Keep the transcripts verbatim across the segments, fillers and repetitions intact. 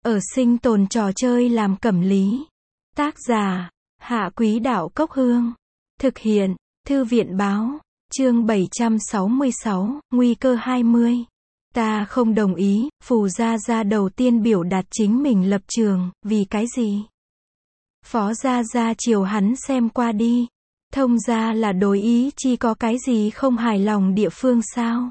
Ở sinh tồn trò chơi làm cẩm lý. Tác giả, Hạ Quý Đạo Cốc Hương. Thực hiện, Thư viện Báo. Chương bảy trăm sáu mươi sáu, Nguy cơ hai mươi. Ta không đồng ý, Phù Gia Gia đầu tiên biểu đạt chính mình lập trường, vì cái gì? Phó Gia Gia chiều hắn xem qua đi. Thông ra là đối ý chi có cái gì không hài lòng địa phương sao?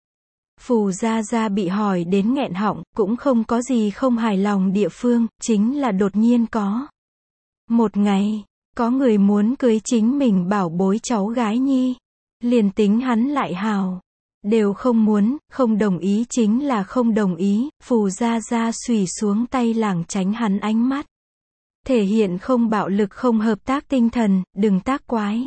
Phù Gia Gia bị hỏi đến nghẹn họng, cũng không có gì không hài lòng địa phương, chính là đột nhiên có. Một ngày, có người muốn cưới chính mình bảo bối cháu gái nhi. Liền tính hắn lại hào. Đều không muốn, không đồng ý chính là không đồng ý, Phù Gia Gia xùy xuống tay lảng tránh hắn ánh mắt. Thể hiện không bạo lực không hợp tác tinh thần, đừng tác quái.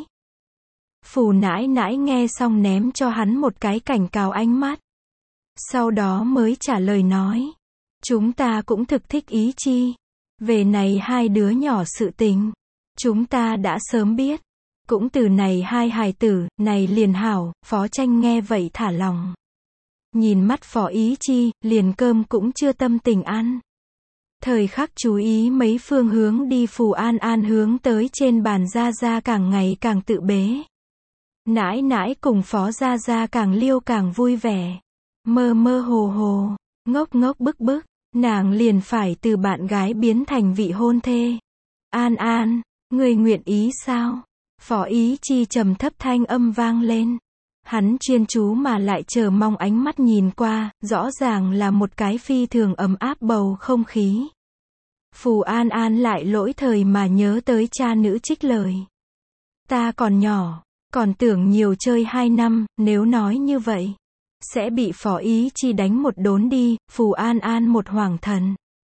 Phù nãi nãi nghe xong ném cho hắn một cái cảnh cáo ánh mắt. Sau đó mới trả lời nói. Chúng ta cũng thực thích ý chi. Về này hai đứa nhỏ sự tình. Chúng ta đã sớm biết. Cũng từ này hai hài tử, này liền hảo, Phó Tranh nghe vậy thả lòng. Nhìn mắt Phó Ý Chi, liền cơm cũng chưa tâm tình ăn. Thời khắc chú ý mấy phương hướng đi Phù An An hướng tới trên bàn Gia Gia càng ngày càng tự bế. Nãi nãi cùng Phó Gia Gia càng liêu càng vui vẻ. Mơ mơ hồ hồ, ngốc ngốc bức bức, nàng liền phải từ bạn gái biến thành vị hôn thê. An An, người nguyện ý sao? Phó Ý Chi trầm thấp thanh âm vang lên. Hắn chuyên chú mà lại chờ mong ánh mắt nhìn qua, rõ ràng là một cái phi thường ấm áp bầu không khí. Phù An An lại lỗi thời mà nhớ tới cha nữ trích lời. Ta còn nhỏ, còn tưởng nhiều chơi hai năm, nếu nói như vậy, sẽ bị Phó Ý Chi đánh một đốn đi, Phù An An một hoảng thần.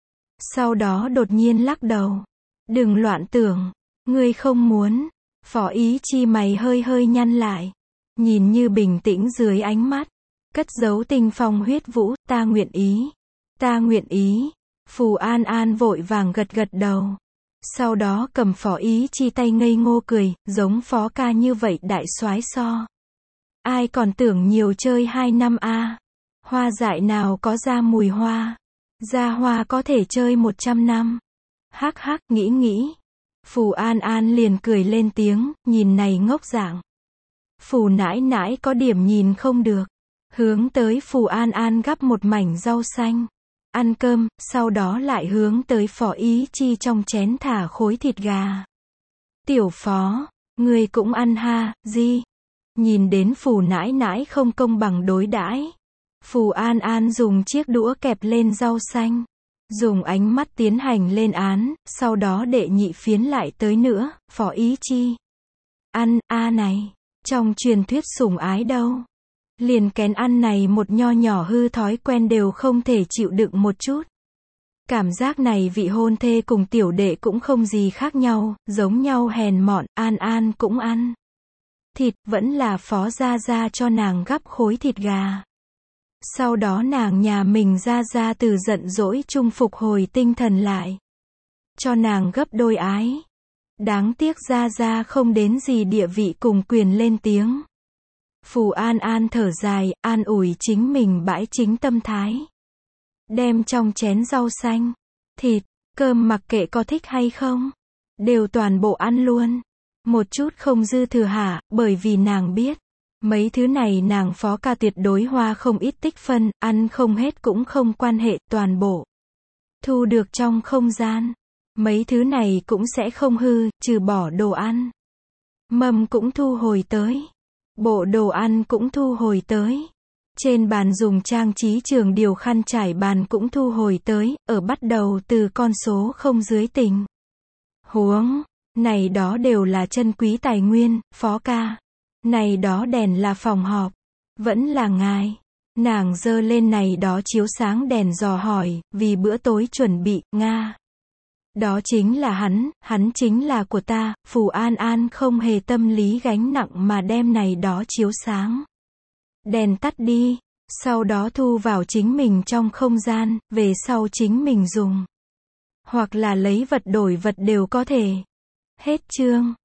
Sau đó đột nhiên lắc đầu. Đừng loạn tưởng, ngươi không muốn. Phó Ý Chi mày hơi hơi nhăn lại. Nhìn như bình tĩnh dưới ánh mắt. Cất giấu tinh phong huyết vũ, ta nguyện ý. Ta nguyện ý. Phù An An vội vàng gật gật đầu. Sau đó cầm Phó Ý Chi tay ngây ngô cười, giống Phó ca như vậy đại soái so. Ai còn tưởng nhiều chơi hai năm a à? Hoa dại nào có ra mùi hoa. Ra hoa có thể chơi một trăm năm. Hắc hắc nghĩ nghĩ. Phù An An liền cười lên tiếng, nhìn này ngốc dạng. Phù nãi nãi có điểm nhìn không được. Hướng tới Phù An An gắp một mảnh rau xanh. Ăn cơm, sau đó lại hướng tới Phó Ý Chi trong chén thả khối thịt gà. Tiểu Phó, người cũng ăn ha, gì? Nhìn đến Phù nãi nãi không công bằng đối đãi. Phù An An dùng chiếc đũa kẹp lên rau xanh. Dùng ánh mắt tiến hành lên án, sau đó đệ nhị phiến lại tới nữa, Phó Ý Chi. Ăn, a này, trong truyền thuyết sủng ái đâu. Liền kén ăn này một nho nhỏ hư thói quen đều không thể chịu đựng một chút. Cảm giác này vị hôn thê cùng tiểu đệ cũng không gì khác nhau, giống nhau hèn mọn, An An cũng ăn. Thịt, vẫn là Phó Gia Gia cho nàng gắp khối thịt gà. Sau đó nàng nhà mình Gia Gia từ giận dỗi chung phục hồi tinh thần lại. Cho nàng gấp đôi ái. Đáng tiếc Gia Gia không đến gì địa vị cùng quyền lên tiếng. Phù An An thở dài, an ủi chính mình bãi chính tâm thái. Đem trong chén rau xanh, thịt, cơm mặc kệ có thích hay không. Đều toàn bộ ăn luôn. Một chút không dư thừa hả, bởi vì nàng biết. Mấy thứ này nàng Phó ca tuyệt đối hoa không ít tích phân, ăn không hết cũng không quan hệ, toàn bộ. Thu được trong không gian. Mấy thứ này cũng sẽ không hư, trừ bỏ đồ ăn. Mâm cũng thu hồi tới. Bộ đồ ăn cũng thu hồi tới. Trên bàn dùng trang trí trường điều khăn trải bàn cũng thu hồi tới, ở bắt đầu từ con số không dưới tình. Huống, này đó đều là chân quý tài nguyên, Phó ca. Này đó đèn là phòng họp. Vẫn là ngài. Nàng dơ lên này đó chiếu sáng đèn dò hỏi, vì bữa tối chuẩn bị, Nga. Đó chính là hắn, hắn chính là của ta, Phù An An không hề tâm lý gánh nặng mà đem này đó chiếu sáng. Đèn tắt đi, sau đó thu vào chính mình trong không gian, về sau chính mình dùng. Hoặc là lấy vật đổi vật đều có thể. Hết chương.